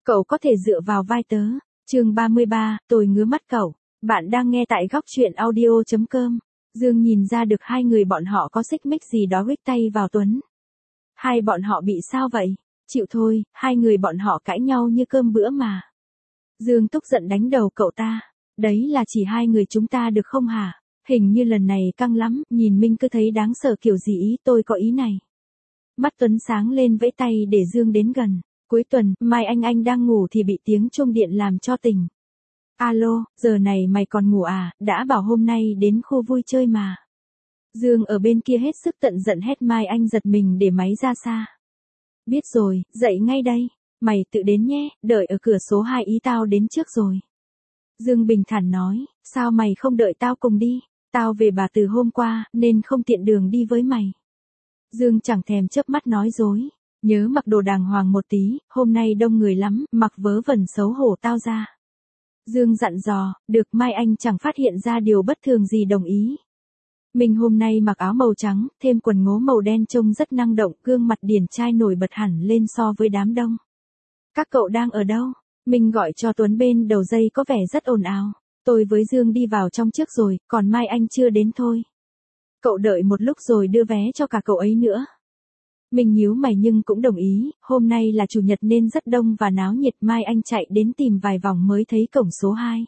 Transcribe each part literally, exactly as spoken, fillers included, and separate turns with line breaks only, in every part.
Cậu có thể dựa vào vai tớ. Chương ba mươi ba, tôi ngứa mắt cậu. Bạn đang nghe tại góc truyện audio chấm com. Dương nhìn ra được hai người bọn họ có xích mích gì đó huých tay vào Tuấn. Hai bọn họ bị sao vậy? Chịu thôi, hai người bọn họ cãi nhau như cơm bữa mà. Dương tức giận đánh đầu cậu ta. Đấy là chỉ hai người chúng ta được không hả? Hình như lần này căng lắm, nhìn Minh cứ thấy đáng sợ kiểu gì ý, tôi có ý này. Mắt Tuấn sáng lên vẫy tay để Dương đến gần. Cuối tuần, Mai Anh Anh đang ngủ thì bị tiếng chuông điện làm cho tỉnh. Alo, giờ này mày còn ngủ à, đã bảo hôm nay đến khu vui chơi mà. Dương ở bên kia hết sức tận giận hét Mai Anh giật mình để máy ra xa. Biết rồi, dậy ngay đây. Mày tự đến nhé, đợi ở cửa số hai ý tao đến trước rồi. Dương bình thản nói, sao mày không đợi tao cùng đi, tao về bà từ hôm qua, nên không tiện đường đi với mày. Dương chẳng thèm chớp mắt nói dối, nhớ mặc đồ đàng hoàng một tí, hôm nay đông người lắm, mặc vớ vẩn xấu hổ tao ra. Dương dặn dò, được. Mai Anh chẳng phát hiện ra điều bất thường gì đồng ý. Mình hôm nay mặc áo màu trắng, thêm quần ngố màu đen trông rất năng động, gương mặt điển trai nổi bật hẳn lên so với đám đông. Các cậu đang ở đâu? Mình gọi cho Tuấn bên đầu dây có vẻ rất ồn ào. Tôi với Dương đi vào trong trước rồi, còn Mai Anh chưa đến thôi. Cậu đợi một lúc rồi đưa vé cho cả cậu ấy nữa. Mình nhíu mày nhưng cũng đồng ý, hôm nay là chủ nhật nên rất đông và náo nhiệt. Mai Anh chạy đến tìm vài vòng mới thấy cổng số hai.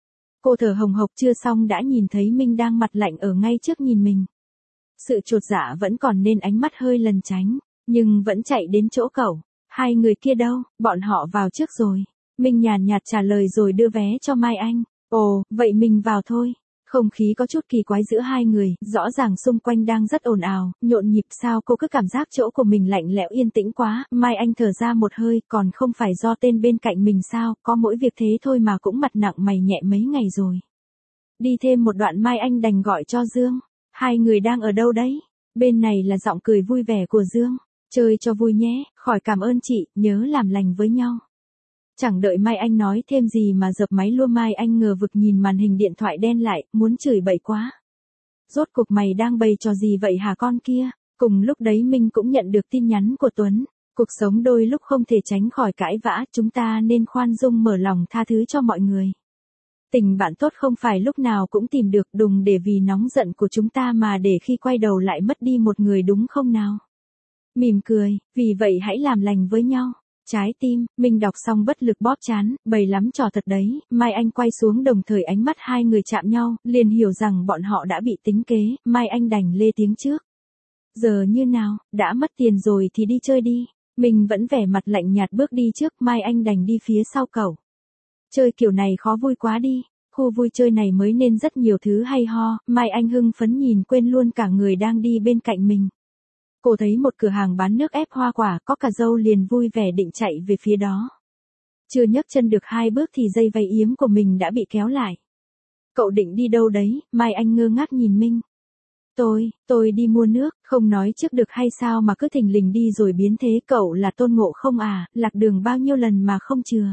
Cô thở hồng hộc chưa xong đã nhìn thấy Minh đang mặt lạnh ở ngay trước nhìn mình. Sự chột dạ vẫn còn nên ánh mắt hơi lẩn tránh, nhưng vẫn chạy đến chỗ cậu. Hai người kia đâu, bọn họ vào trước rồi. Minh nhàn nhạt trả lời rồi đưa vé cho Mai Anh. Ồ, vậy mình vào thôi. Không khí có chút kỳ quái giữa hai người, rõ ràng xung quanh đang rất ồn ào, nhộn nhịp. Sao cô cứ cảm giác chỗ của mình lạnh lẽo yên tĩnh quá. Mai Anh thở ra một hơi, còn không phải do tên bên cạnh mình sao, có mỗi việc thế thôi mà cũng mặt nặng mày nhẹ mấy ngày rồi. Đi thêm một đoạn Mai Anh đành gọi cho Dương. Hai người đang ở đâu đấy? Bên này là giọng cười vui vẻ của Dương. Chơi cho vui nhé, khỏi cảm ơn chị, nhớ làm lành với nhau. Chẳng đợi Mai Anh nói thêm gì mà dập máy luôn. Mai Anh ngờ vực nhìn màn hình điện thoại đen lại, muốn chửi bậy quá. Rốt cuộc mày đang bày trò gì vậy hả con kia? Cùng lúc đấy Minh cũng nhận được tin nhắn của Tuấn. Cuộc sống đôi lúc không thể tránh khỏi cãi vã, chúng ta nên khoan dung mở lòng tha thứ cho mọi người. Tình bạn tốt không phải lúc nào cũng tìm được, đừng để vì nóng giận của chúng ta mà để khi quay đầu lại mất đi một người, đúng không nào? Mỉm cười, vì vậy hãy làm lành với nhau. Trái tim, mình đọc xong bất lực bóp chán, bày lắm trò thật đấy. Mai Anh quay xuống đồng thời ánh mắt hai người chạm nhau, liền hiểu rằng bọn họ đã bị tính kế. Mai Anh đành lê tiếng trước. Giờ như nào, đã mất tiền rồi thì đi chơi đi. Mình vẫn vẻ mặt lạnh nhạt bước đi trước. Mai Anh đành đi phía sau cậu. Chơi kiểu này khó vui quá đi. Khu vui chơi này mới nên rất nhiều thứ hay ho. Mai Anh hưng phấn nhìn quên luôn cả người đang đi bên cạnh mình. Cô thấy một cửa hàng bán nước ép hoa quả, có cả dâu liền vui vẻ định chạy về phía đó. Chưa nhấc chân được hai bước thì dây váy yếm của mình đã bị kéo lại. Cậu định đi đâu đấy? Mai Anh ngơ ngác nhìn Minh. Tôi, tôi đi mua nước, không nói trước được hay sao mà cứ thình lình đi rồi biến thế. Cậu là Tôn Ngộ không à, lạc đường bao nhiêu lần mà không chừa.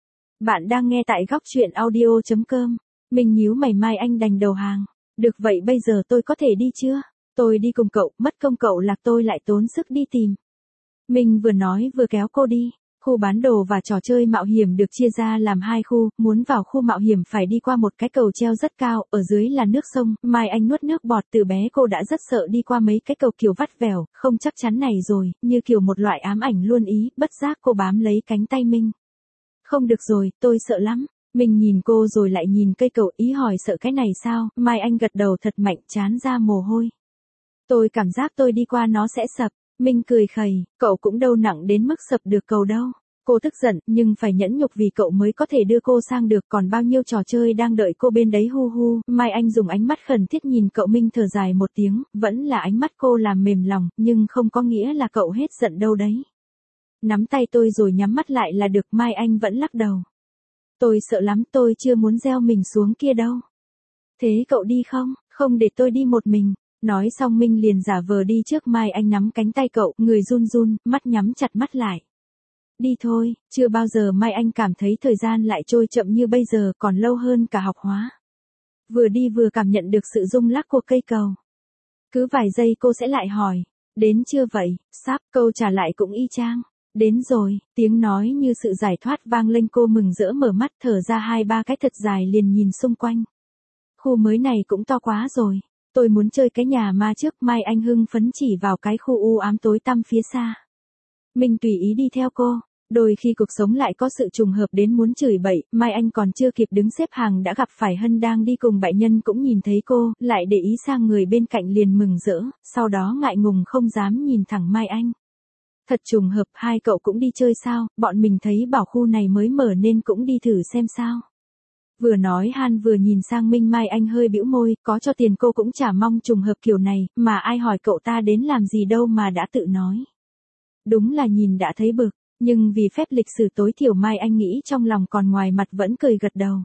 Bạn đang nghe tại góc truyện audio chấm com. Mình nhíu mày. Mai Anh đành đầu hàng. Được vậy bây giờ tôi có thể đi chưa? Tôi đi cùng cậu, mất công cậu lạc tôi lại tốn sức đi tìm. Mình vừa nói vừa kéo cô đi. Khu bán đồ và trò chơi mạo hiểm được chia ra làm hai khu, muốn vào khu mạo hiểm phải đi qua một cái cầu treo rất cao, ở dưới là nước sông. Mai Anh nuốt nước bọt, từ bé cô đã rất sợ đi qua mấy cái cầu kiểu vắt vẻo, không chắc chắn này rồi, như kiểu một loại ám ảnh luôn ý. Bất giác cô bám lấy cánh tay Minh. Không được rồi, tôi sợ lắm. Mình nhìn cô rồi lại nhìn cây cầu, ý hỏi sợ cái này sao. Mai Anh gật đầu thật mạnh, trán ra mồ hôi. Tôi cảm giác tôi đi qua nó sẽ sập. Minh cười khẩy, cậu cũng đâu nặng đến mức sập được cầu đâu. Cô tức giận, nhưng phải nhẫn nhục vì cậu mới có thể đưa cô sang được, còn bao nhiêu trò chơi đang đợi cô bên đấy hu hu. Mai Anh dùng ánh mắt khẩn thiết nhìn cậu. Minh thở dài một tiếng, vẫn là ánh mắt cô làm mềm lòng, nhưng không có nghĩa là cậu hết giận đâu đấy. Nắm tay tôi rồi nhắm mắt lại là được. Mai Anh vẫn lắc đầu. Tôi sợ lắm, tôi chưa muốn gieo mình xuống kia đâu. Thế cậu đi không? Không, để tôi đi một mình. Nói xong Minh liền giả vờ đi trước. Mai Anh nắm cánh tay cậu, người run run, mắt nhắm chặt mắt lại. Đi thôi, chưa bao giờ Mai Anh cảm thấy thời gian lại trôi chậm như bây giờ, còn lâu hơn cả học hóa. Vừa đi vừa cảm nhận được sự rung lắc của cây cầu. Cứ vài giây cô sẽ lại hỏi, đến chưa vậy, sắp, câu trả lại cũng y chang. Đến rồi, tiếng nói như sự giải thoát vang lên, cô mừng rỡ mở mắt thở ra hai ba cái thật dài liền nhìn xung quanh. Khu mới này cũng to quá rồi, tôi muốn chơi cái nhà ma trước. Mai Anh hưng phấn chỉ vào cái khu u ám tối tăm phía xa. Mình tùy ý đi theo cô. Đôi khi cuộc sống lại có sự trùng hợp đến muốn chửi bậy, Mai Anh còn chưa kịp đứng xếp hàng đã gặp phải Hân đang đi cùng bại nhân cũng nhìn thấy cô, lại để ý sang người bên cạnh liền mừng rỡ, sau đó ngại ngùng không dám nhìn thẳng Mai Anh. Thật trùng hợp, hai cậu cũng đi chơi sao? Bọn mình thấy bảo khu này mới mở nên cũng đi thử xem sao. Vừa nói Han vừa nhìn sang Minh. Mai Anh hơi bĩu môi, có cho tiền cô cũng chả mong trùng hợp kiểu này, mà ai hỏi cậu ta đến làm gì đâu mà đã tự nói. Đúng là nhìn đã thấy bực, nhưng vì phép lịch sử tối thiểu Mai Anh nghĩ trong lòng còn ngoài mặt vẫn cười gật đầu.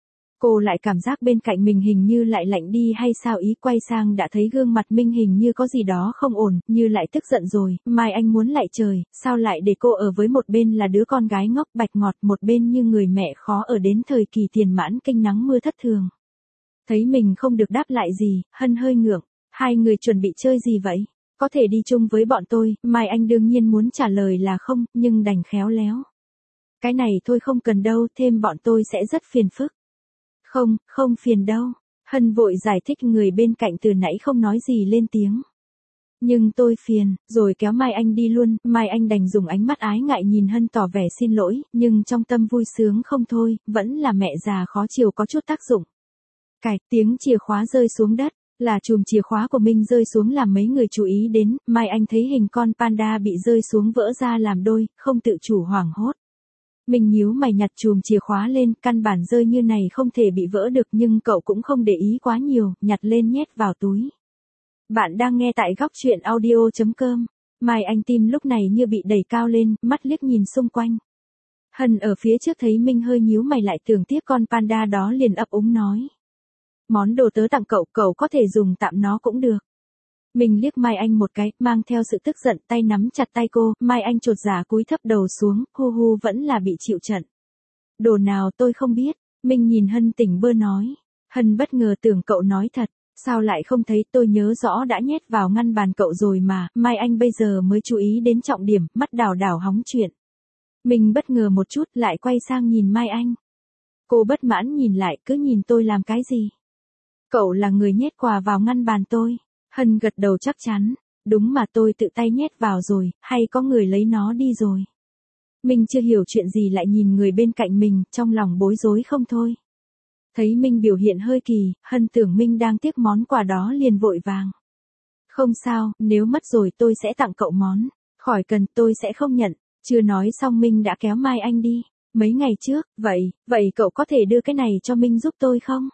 Cô lại cảm giác bên cạnh mình hình như lại lạnh đi hay sao, ý quay sang đã thấy gương mặt Minh hình như có gì đó không ổn, như lại tức giận rồi. Mai Anh muốn lại trời, sao lại để cô ở với một bên là đứa con gái ngốc bạch ngọt, một bên như người mẹ khó ở đến thời kỳ tiền mãn kinh nắng mưa thất thường. Thấy mình không được đáp lại gì, Hân hơi ngượng. Hai người chuẩn bị chơi gì vậy? Có thể đi chung với bọn tôi. Mai Anh đương nhiên muốn trả lời là không, nhưng đành khéo léo. Cái này thôi không cần đâu, thêm bọn tôi sẽ rất phiền phức. Không, không phiền đâu. Hân vội giải thích, người bên cạnh từ nãy không nói gì lên tiếng. Nhưng tôi phiền, rồi kéo Mai Anh đi luôn. Mai Anh đành dùng ánh mắt ái ngại nhìn Hân tỏ vẻ xin lỗi, nhưng trong tâm vui sướng không thôi, vẫn là mẹ già khó chiều có chút tác dụng. Cài, tiếng chìa khóa rơi xuống đất, là chùm chìa khóa của Minh rơi xuống làm mấy người chú ý đến. Mai Anh thấy hình con panda bị rơi xuống vỡ ra làm đôi, không tự chủ hoảng hốt. Mình nhíu mày nhặt chùm chìa khóa lên, căn bản rơi như này không thể bị vỡ được, nhưng cậu cũng không để ý quá nhiều, nhặt lên nhét vào túi. Bạn đang nghe tại góc truyện audio chấm com. Mai Anh tim lúc này như bị đẩy cao lên, mắt liếc nhìn xung quanh. Hân ở phía trước thấy Minh hơi nhíu mày lại tưởng tiếc con panda đó liền ấp úng nói. Món đồ tớ tặng cậu, cậu có thể dùng tạm nó cũng được. Mình liếc Mai Anh một cái, mang theo sự tức giận, tay nắm chặt tay cô. Mai Anh chột dạ cúi thấp đầu xuống, hu hu vẫn là bị chịu trận. Đồ nào tôi không biết. Mình nhìn Hân tỉnh bơ nói. Hân bất ngờ tưởng cậu nói thật, sao lại không thấy, tôi nhớ rõ đã nhét vào ngăn bàn cậu rồi mà. Mai Anh bây giờ mới chú ý đến trọng điểm, mắt đảo đảo hóng chuyện. Mình bất ngờ một chút lại quay sang nhìn Mai Anh. Cô bất mãn nhìn lại, cứ nhìn tôi làm cái gì? Cậu là người nhét quà vào ngăn bàn tôi. Hân gật đầu chắc chắn. Đúng mà tôi tự tay nhét vào rồi, hay có người lấy nó đi rồi? Mình chưa hiểu chuyện gì lại nhìn người bên cạnh mình, trong lòng bối rối không thôi. Thấy Minh biểu hiện hơi kỳ, Hân tưởng Minh đang tiếc món quà đó liền vội vàng. Không sao, nếu mất rồi tôi sẽ tặng cậu món. Khỏi cần, tôi sẽ không nhận. Chưa nói xong Minh đã kéo Mai Anh đi. Mấy ngày trước, vậy, vậy cậu có thể đưa cái này cho Minh giúp tôi không?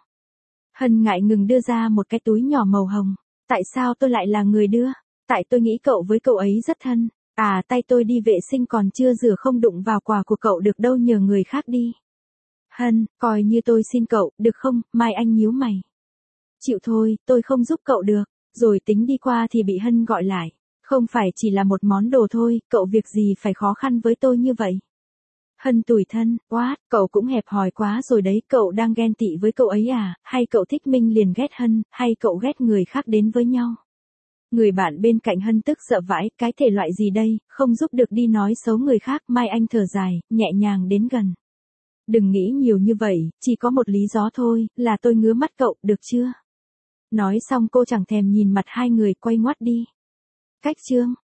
Hân ngại ngừng đưa ra một cái túi nhỏ màu hồng. Tại sao tôi lại là người đưa? Tại tôi nghĩ cậu với cậu ấy rất thân. À, tay tôi đi vệ sinh còn chưa rửa không đụng vào quà của cậu được đâu, nhờ người khác đi. Hân, coi như tôi xin cậu, được không? Mai Anh nhíu mày. Chịu thôi, tôi không giúp cậu được. Rồi tính đi qua thì bị Hân gọi lại. Không phải chỉ là một món đồ thôi, cậu việc gì phải khó khăn với tôi như vậy? Hân tủi thân, what, cậu cũng hẹp hòi quá rồi đấy, cậu đang ghen tị với cậu ấy à, hay cậu thích Minh liền ghét Hân, hay cậu ghét người khác đến với nhau? Người bạn bên cạnh Hân tức sợ vãi, cái thể loại gì đây, không giúp được đi nói xấu người khác. Mai Anh thở dài, nhẹ nhàng đến gần. Đừng nghĩ nhiều như vậy, chỉ có một lý do thôi, là tôi ngứa mắt cậu, được chưa? Nói xong cô chẳng thèm nhìn mặt hai người, quay ngoắt đi. Cách chương.